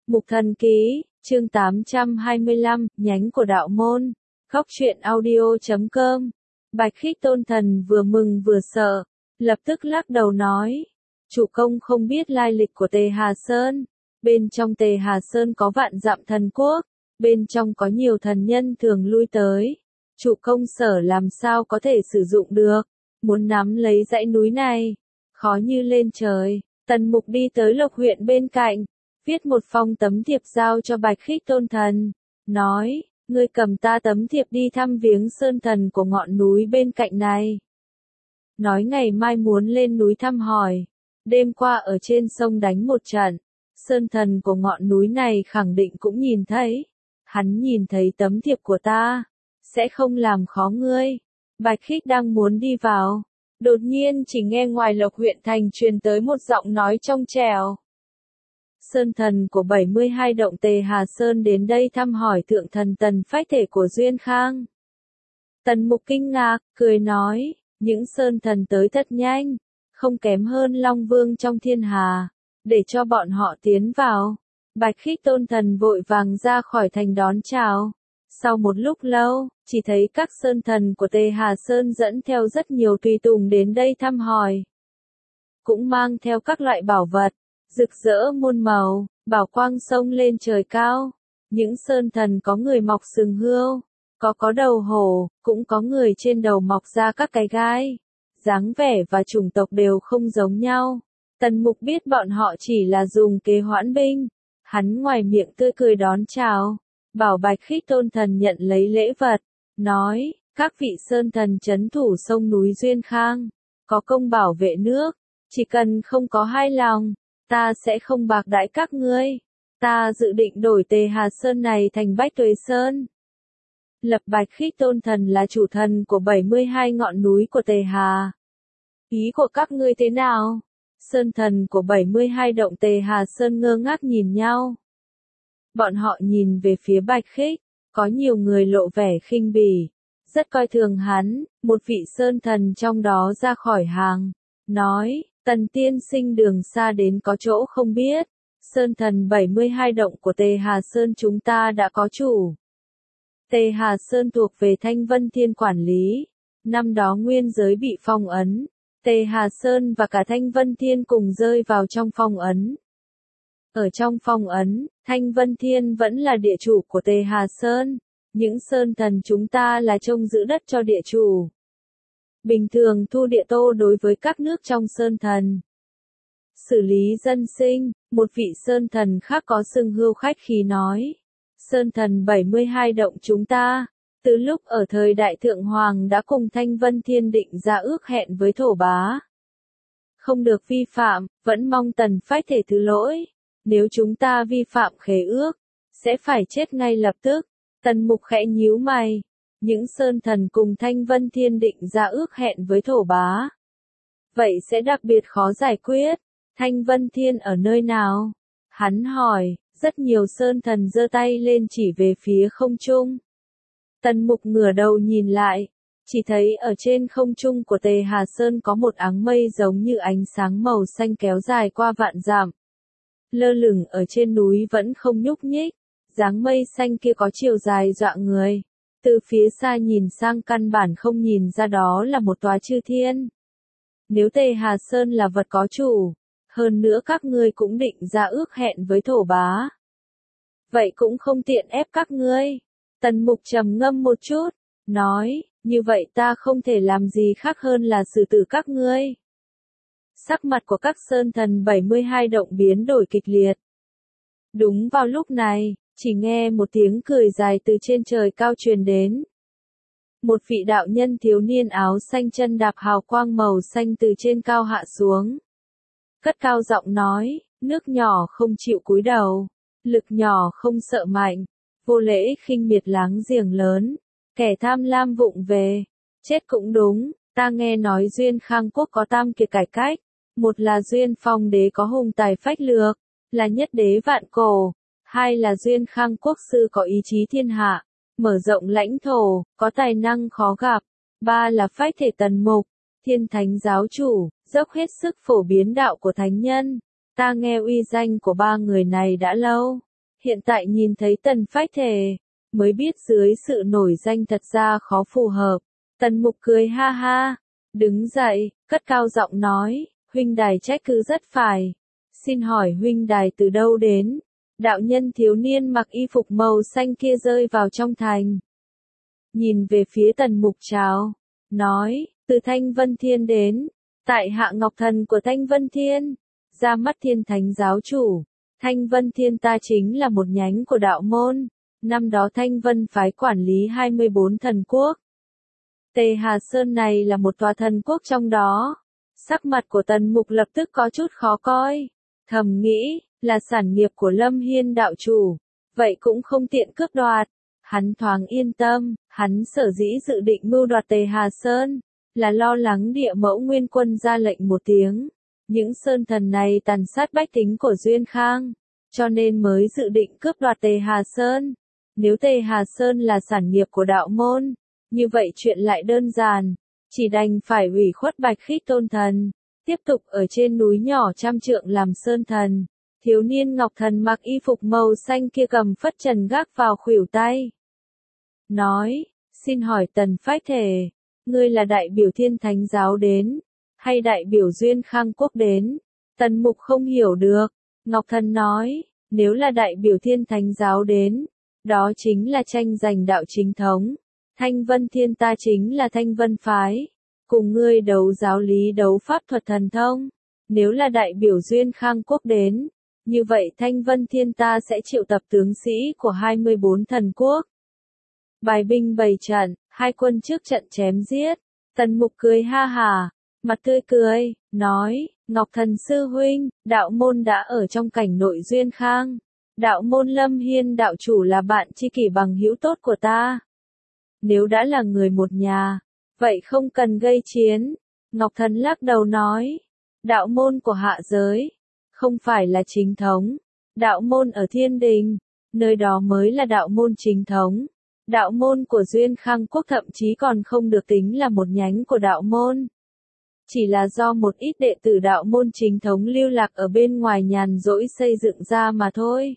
Mục Thần Ký, chương 825, nhánh của đạo môn. Góc truyện audio.com. Bạch Khích Tôn Thần vừa mừng vừa sợ, lập tức lắc đầu nói: chủ công không biết lai lịch của Tề Hà Sơn. Bên trong Tề Hà Sơn có vạn dặm thần quốc, bên trong có nhiều thần nhân thường lui tới. Chủ công sở làm sao có thể sử dụng được, muốn nắm lấy dãy núi này, khó như lên trời. Tần Mục đi tới Lộc huyện bên cạnh, viết một phong tấm thiệp giao cho Bạch Khích Tôn Thần, nói: ngươi cầm ta tấm thiệp đi thăm viếng sơn thần của ngọn núi bên cạnh này. Nói ngày mai muốn lên núi thăm hỏi, đêm qua ở trên sông đánh một trận, sơn thần của ngọn núi này khẳng định cũng nhìn thấy. Hắn nhìn thấy tấm thiệp của ta, sẽ không làm khó ngươi. Bạch Khích đang muốn đi vào, đột nhiên chỉ nghe ngoài Lộc huyện thành truyền tới một giọng nói trong trẻo. Sơn thần của 72 động Tề Hà Sơn đến đây thăm hỏi thượng thần Tần phách thể của Duyên Khang. Tần Mục kinh ngạc, cười nói: những sơn thần tới thật nhanh, không kém hơn Long Vương trong thiên hà, để cho bọn họ tiến vào. Bạch Khích Tôn Thần vội vàng ra khỏi thành đón chào. Sau một lúc lâu, chỉ thấy các sơn thần của Tề Hà Sơn dẫn theo rất nhiều tùy tùng đến đây thăm hỏi. Cũng mang theo các loại bảo vật, rực rỡ muôn màu, bảo quang sông lên trời cao. Những sơn thần có người mọc sừng hươu, có đầu hổ, cũng có người trên đầu mọc ra các cái gai. Dáng vẻ và chủng tộc đều không giống nhau. Tần Mục biết bọn họ chỉ là dùng kế hoãn binh. Hắn ngoài miệng tươi cười đón chào, bảo Bạch Khích Tôn Thần nhận lấy lễ vật, nói: các vị sơn thần trấn thủ sông núi Duyên Khang, có công bảo vệ nước, chỉ cần không có hai lòng, ta sẽ không bạc đãi các ngươi. Ta dự định đổi Tề Hà Sơn này thành Bách Tuế Sơn, lập Bạch Khích Tôn Thần là chủ thần của 72 ngọn núi của Tề Hà. Ý của các ngươi thế nào? Sơn thần của 72 động Tề Hà Sơn ngơ ngác nhìn nhau. Bọn họ nhìn về phía Bạch Khích, có nhiều người lộ vẻ khinh bỉ, rất coi thường hắn. Một vị sơn thần trong đó ra khỏi hàng, nói: Tần tiên sinh đường xa đến có chỗ không biết, sơn thần 72 động của Tề Hà Sơn chúng ta đã có chủ. Tề Hà Sơn thuộc về Thanh Vân Thiên quản lý, năm đó nguyên giới bị phong ấn, Tề Hà Sơn và cả Thanh Vân Thiên cùng rơi vào trong phong ấn. Ở trong phong ấn, Thanh Vân Thiên vẫn là địa chủ của Tề Hà Sơn, những sơn thần chúng ta là trông giữ đất cho địa chủ. Bình thường thu địa tô đối với các nước trong sơn thần. Xử lý dân sinh, một vị sơn thần khác có sừng hươu khách khí nói: sơn thần 72 động chúng ta, từ lúc ở thời Đại Thượng Hoàng đã cùng Thanh Vân Thiên định ra ước hẹn với thổ bá. Không được vi phạm, vẫn mong Tần phách thể thứ lỗi. Nếu chúng ta vi phạm khế ước, sẽ phải chết ngay lập tức. Tần Mục khẽ nhíu mày. Những sơn thần cùng Thanh Vân Thiên định ra ước hẹn với thổ bá, vậy sẽ đặc biệt khó giải quyết. Thanh Vân Thiên ở nơi nào? Hắn hỏi. Rất nhiều sơn thần giơ tay lên chỉ về phía không trung. Tần Mục ngửa đầu nhìn lại, chỉ thấy ở trên không trung của Tề Hà Sơn có một áng mây giống như ánh sáng màu xanh kéo dài qua vạn dặm. Lơ lửng ở trên núi vẫn không nhúc nhích, dáng mây xanh kia có chiều dài dọa người. Từ phía xa nhìn sang căn bản không nhìn ra đó là một tòa chư thiên. Nếu Tề Hà Sơn là vật có chủ, hơn nữa các ngươi cũng định ra ước hẹn với thổ bá, vậy cũng không tiện ép các ngươi. Tần Mục trầm ngâm một chút, nói: như vậy ta không thể làm gì khác hơn là xử tử các ngươi. Sắc mặt của các sơn thần 72 động biến đổi kịch liệt. Đúng vào lúc này, chỉ nghe một tiếng cười dài từ trên trời cao truyền đến. Một vị đạo nhân thiếu niên áo xanh chân đạp hào quang màu xanh từ trên cao hạ xuống. Cất cao giọng nói: nước nhỏ không chịu cúi đầu, lực nhỏ không sợ mạnh, vô lễ khinh miệt láng giềng lớn, kẻ tham lam vụng về, chết cũng đúng. Ta nghe nói Duyên Khang quốc có tam kiệt cải cách, một là Duyên Phong đế có hùng tài phách lược, là nhất đế vạn cổ, hai là Duyên Khang quốc sư có ý chí thiên hạ, mở rộng lãnh thổ, có tài năng khó gặp, ba là phách thể Tần Mục, thiên thánh giáo chủ, dốc hết sức phổ biến đạo của thánh nhân. Ta nghe uy danh của ba người này đã lâu, Hiện tại nhìn thấy Tần Phách Thể, mới biết dưới sự nổi danh thật ra khó phù hợp. Tần Mục cười ha ha, đứng dậy, cất cao giọng nói, huynh đài trách cứ rất phải. Xin hỏi huynh đài từ đâu đến? Đạo nhân thiếu niên mặc y phục màu xanh kia rơi vào trong thành. Nhìn về phía Tần Mục chào, nói, từ Thanh Vân Thiên đến, tại hạ Ngọc Thần của Thanh Vân Thiên, ra mắt Thiên Thánh giáo chủ. Thanh Vân Thiên ta chính là một nhánh của đạo môn, năm đó Thanh Vân phái quản lý 24 thần quốc. Tề Hà Sơn này là một tòa thần quốc trong đó. Sắc mặt của Tần Mục lập tức có chút khó coi, thầm nghĩ, là sản nghiệp của Lâm Hiên đạo chủ, vậy cũng không tiện cướp đoạt. Hắn thoáng yên tâm, hắn sở dĩ dự định mưu đoạt Tề Hà Sơn, là lo lắng Địa Mẫu Nguyên Quân ra lệnh một tiếng. Những sơn thần này tàn sát bách tính của Duyên Khang, cho nên mới dự định cướp đoạt Tề Hà Sơn. Nếu Tề Hà Sơn là sản nghiệp của đạo môn, như vậy chuyện lại đơn giản, chỉ đành phải ủy khuất Bạch Khích Tôn Thần, tiếp tục ở trên núi nhỏ trăm trượng làm sơn thần. Thiếu niên Ngọc Thần mặc y phục màu xanh kia cầm phất trần gác vào khuỷu tay. Nói, xin hỏi Tần Phách Thể, ngươi là đại biểu Thiên Thánh giáo đến, hay đại biểu Duyên Khang quốc đến? Tần Mục không hiểu được. Ngọc Thần nói, nếu là đại biểu Thiên Thánh giáo đến, đó chính là tranh giành đạo chính thống. Thanh Vân Thiên ta chính là Thanh Vân phái, cùng ngươi đấu giáo lý đấu pháp thuật thần thông. Nếu là đại biểu Duyên Khang quốc đến, như vậy Thanh Vân Thiên ta sẽ triệu tập tướng sĩ của 24 thần quốc. Bài binh bày trận, hai quân trước trận chém giết. Tần Mục cười ha hả, mặt tươi cười, nói, Ngọc Thần sư huynh, đạo môn đã ở trong cảnh nội Duyên Khang. Đạo môn Lâm Hiên đạo chủ là bạn tri kỷ bằng hữu tốt của ta. Nếu đã là người một nhà, vậy không cần gây chiến. Ngọc Thần lắc đầu nói, đạo môn của hạ giới, không phải là chính thống. Đạo môn ở Thiên Đình, nơi đó mới là đạo môn chính thống. Đạo môn của Duyên Khang quốc thậm chí còn không được tính là một nhánh của đạo môn. Chỉ là do một ít đệ tử đạo môn chính thống lưu lạc ở bên ngoài nhàn rỗi xây dựng ra mà thôi.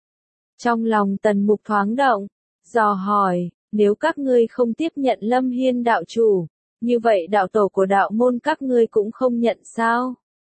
Trong lòng Tần Mục thoáng động, dò hỏi, nếu các ngươi không tiếp nhận Lâm Hiên đạo chủ, như vậy đạo tổ của đạo môn các ngươi cũng không nhận sao?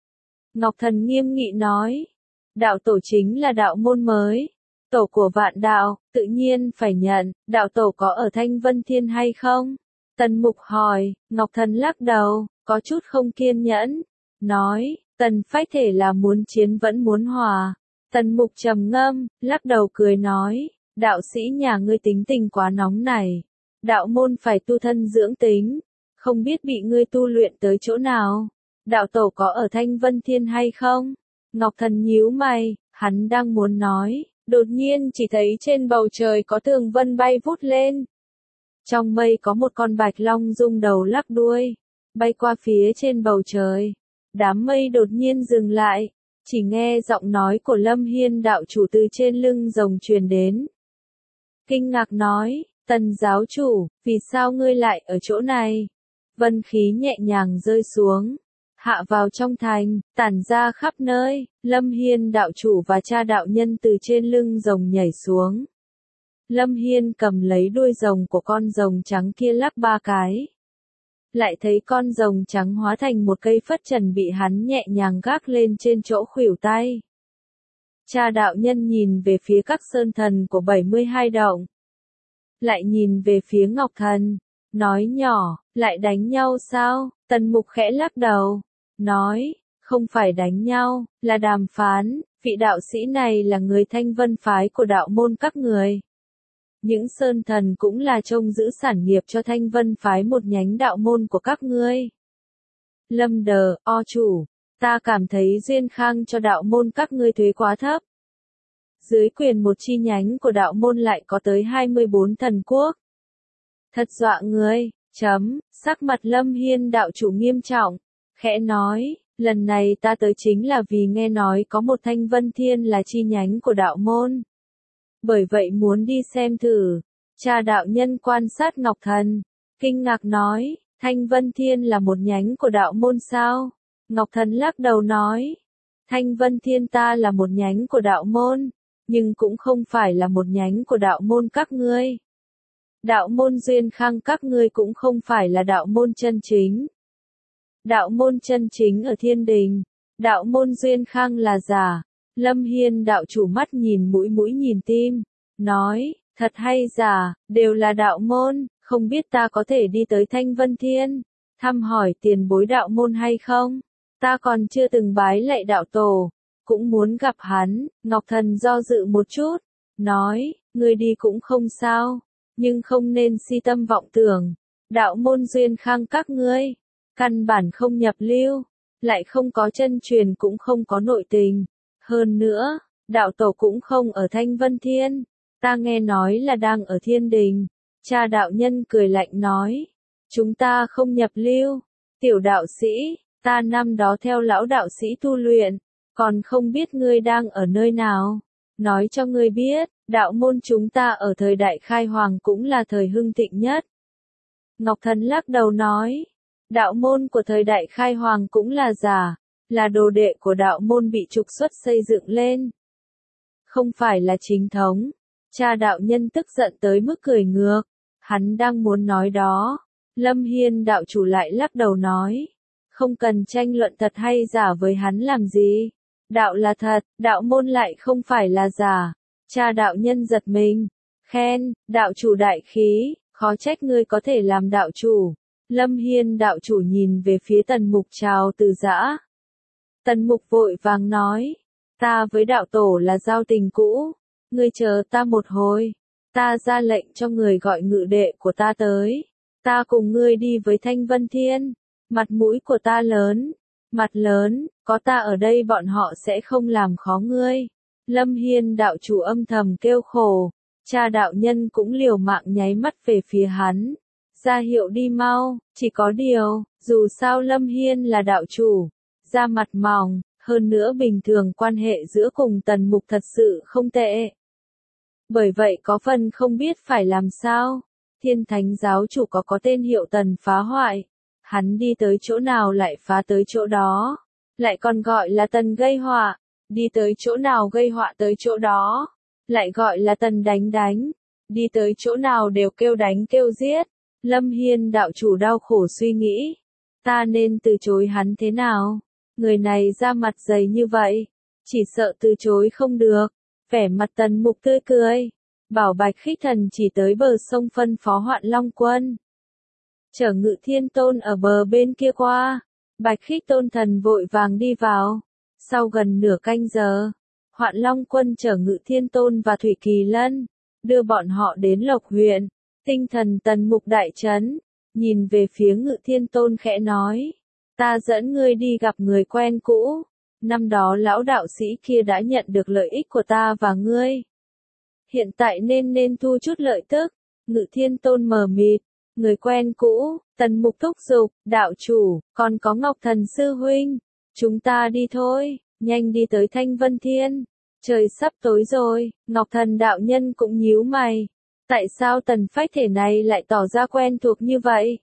Ngọc Thần nghiêm nghị nói, đạo tổ chính là đạo môn mới, tổ của vạn đạo, tự nhiên phải nhận. Đạo tổ có ở Thanh Vân Thiên hay không? Tần Mục hỏi. Ngọc Thần lắc đầu, có chút không kiên nhẫn, nói, Tần Phách Thể là muốn chiến vẫn muốn hòa. Tần Mục trầm ngâm, lắc đầu cười nói, đạo sĩ nhà ngươi tính tình quá nóng này, đạo môn phải tu thân dưỡng tính, không biết bị ngươi tu luyện tới chỗ nào. Đạo tổ có ở Thanh Vân Thiên hay không? Ngọc Thần nhíu mày, hắn đang muốn nói, đột nhiên chỉ thấy trên bầu trời có tường vân bay vút lên. Trong mây có một con bạch long rung đầu lắc đuôi, bay qua phía trên bầu trời. Đám mây đột nhiên dừng lại, chỉ nghe giọng nói của Lâm Hiên đạo chủ từ trên lưng rồng truyền đến. Kinh ngạc nói, Tần giáo chủ, vì sao ngươi lại ở chỗ này? Vân khí nhẹ nhàng rơi xuống, hạ vào trong thành, tản ra khắp nơi. Lâm Hiên đạo chủ và cha đạo nhân từ trên lưng rồng nhảy xuống. Lâm Hiên cầm lấy đuôi rồng của con rồng trắng kia lắc ba cái. Lại thấy con rồng trắng hóa thành một cây phất trần bị hắn nhẹ nhàng gác lên trên chỗ khuỷu tay. Cha đạo nhân nhìn về phía các sơn thần của 72 động. Lại nhìn về phía Ngọc Thần, nói nhỏ, lại đánh nhau sao? Tần Mục khẽ lắc đầu, nói, không phải đánh nhau, là đàm phán. Vị đạo sĩ này là người Thanh Vân phái của đạo môn các người. Những sơn thần cũng là trông giữ sản nghiệp cho Thanh Vân phái một nhánh đạo môn của các ngươi. Lâm Đờ, o chủ, ta cảm thấy Duyên Khang cho đạo môn các ngươi thuế quá thấp. Dưới quyền một chi nhánh của đạo môn lại có tới 24 thần quốc. Thật dọa người, sắc mặt Lâm Hiên đạo chủ nghiêm trọng, khẽ nói, lần này ta tới chính là vì nghe nói có một Thanh Vân Thiên là chi nhánh của đạo môn. Bởi vậy muốn đi xem thử. Cha đạo nhân quan sát Ngọc Thần, kinh ngạc nói, Thanh Vân Thiên là một nhánh của đạo môn sao? Ngọc Thần lắc đầu nói, Thanh Vân Thiên ta là một nhánh của đạo môn, nhưng cũng không phải là một nhánh của đạo môn các ngươi. Đạo môn Duyên Khang các ngươi cũng không phải là đạo môn chân chính. Đạo môn chân chính ở Thiên Đình, đạo môn Duyên Khang là giả. Lâm Hiên đạo chủ mắt nhìn mũi mũi nhìn tim, nói, thật hay giả, đều là đạo môn, không biết ta có thể đi tới Thanh Vân Thiên, thăm hỏi tiền bối đạo môn hay không? Ta còn chưa từng bái lạy đạo tổ, cũng muốn gặp hắn. Ngọc Thần do dự một chút, nói, ngươi đi cũng không sao, nhưng không nên si tâm vọng tưởng. Đạo môn Duyên Khang các ngươi, căn bản không nhập lưu, lại không có chân truyền cũng không có nội tình. Hơn nữa, đạo tổ cũng không ở Thanh Vân Thiên, ta nghe nói là đang ở Thiên Đình. Cha đạo nhân cười lạnh nói, chúng ta không nhập lưu, tiểu đạo sĩ, ta năm đó theo lão đạo sĩ tu luyện, còn không biết ngươi đang ở nơi nào. Nói cho ngươi biết, đạo môn chúng ta ở thời đại khai hoàng cũng là thời hưng thịnh nhất. Ngọc Thần lắc đầu nói, đạo môn của thời đại khai hoàng cũng là giả, là đồ đệ của đạo môn bị trục xuất xây dựng lên. Không phải là chính thống. Cha đạo nhân tức giận tới mức cười ngược, hắn đang muốn nói đó. Lâm Hiên đạo chủ lại lắc đầu nói, không cần tranh luận thật hay giả với hắn làm gì. Đạo là thật, đạo môn lại không phải là giả. Cha đạo nhân giật mình, khen, đạo chủ đại khí, khó trách ngươi có thể làm đạo chủ. Lâm Hiên đạo chủ nhìn về phía Tần Mục chào từ giã. Tần Mục vội vàng nói, ta với đạo tổ là giao tình cũ, ngươi chờ ta một hồi, ta ra lệnh cho người gọi ngự đệ của ta tới, ta cùng ngươi đi với Thanh Vân Thiên, mặt mũi của ta lớn, mặt lớn, có ta ở đây bọn họ sẽ không làm khó ngươi. Lâm Hiên đạo chủ âm thầm kêu khổ, cha đạo nhân cũng liều mạng nháy mắt về phía hắn, ra hiệu đi mau, chỉ có điều, dù sao Lâm Hiên là đạo chủ, da mặt mỏng, hơn nữa bình thường quan hệ giữa cùng Tần Mục thật sự không tệ. Bởi vậy có phần không biết phải làm sao. Thiên Thánh giáo chủ có tên hiệu Tần phá hoại, hắn đi tới chỗ nào lại phá tới chỗ đó, lại còn gọi là Tần gây họa, đi tới chỗ nào gây họa tới chỗ đó, lại gọi là Tần đánh đánh, đi tới chỗ nào đều kêu đánh kêu giết. Lâm Hiên đạo chủ đau khổ suy nghĩ, ta nên từ chối hắn thế nào? Người này ra mặt dày như vậy, chỉ sợ từ chối không được. Vẻ mặt Tần Mục tươi cười, bảo Bạch Khích Thần chỉ tới bờ sông phân phó Hoạn Long Quân chở Ngự Thiên Tôn ở bờ bên kia qua. Bạch Khích Tôn thần vội vàng đi vào. Sau gần nửa canh giờ, Hoạn Long Quân chở Ngự Thiên Tôn và Thủy Kỳ Lân, đưa bọn họ đến Lộc huyện. Tinh thần Tần Mục đại chấn, nhìn về phía Ngự Thiên Tôn khẽ nói, ta dẫn ngươi đi gặp người quen cũ. Năm đó lão đạo sĩ kia đã nhận được lợi ích của ta và ngươi. Hiện tại nên thu chút lợi tức. Ngự Thiên Tôn mờ mịt, người quen cũ. Tần Mục thúc giục, đạo chủ, còn có Ngọc Thần sư huynh, chúng ta đi thôi, nhanh đi tới Thanh Vân Thiên. Trời sắp tối rồi. Ngọc Thần đạo nhân cũng nhíu mày, tại sao Tần phách thể này lại tỏ ra quen thuộc như vậy?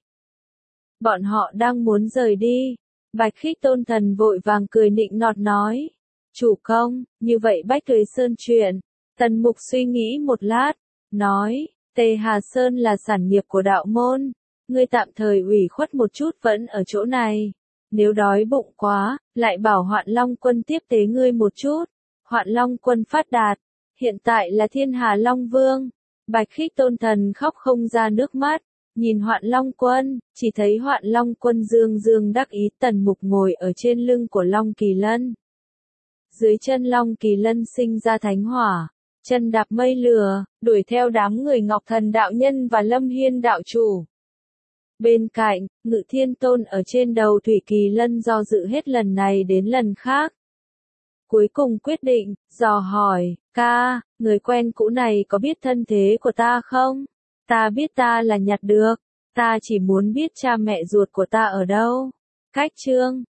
Bọn họ đang muốn rời đi. Bạch Khích Tôn thần vội vàng cười nịnh nọt nói, chủ công, như vậy Bách Tuế Sơn chuyện. Tần Mục suy nghĩ một lát, nói, Tề Hà Sơn là sản nghiệp của đạo môn, ngươi tạm thời ủy khuất một chút vẫn ở chỗ này. Nếu đói bụng quá, lại bảo Hoạn Long Quân tiếp tế ngươi một chút. Hoạn Long Quân phát đạt, hiện tại là Thiên Hà Long Vương. Bạch Khích Tôn thần khóc không ra nước mắt, nhìn Hoạn Long Quân, chỉ thấy Hoạn Long Quân dương dương đắc ý. Tần Mục ngồi ở trên lưng của Long Kỳ Lân. Dưới chân Long Kỳ Lân sinh ra thánh hỏa, chân đạp mây lửa, đuổi theo đám người Ngọc Thần đạo nhân và Lâm Hiên đạo chủ. Bên cạnh, Ngự Thiên Tôn ở trên đầu Thủy Kỳ Lân do dự hết lần này đến lần khác. Cuối cùng quyết định, dò hỏi, ca, người quen cũ này có biết thân thế của ta không? Ta biết ta là nhặt được, ta chỉ muốn biết cha mẹ ruột của ta ở đâu. Cách chương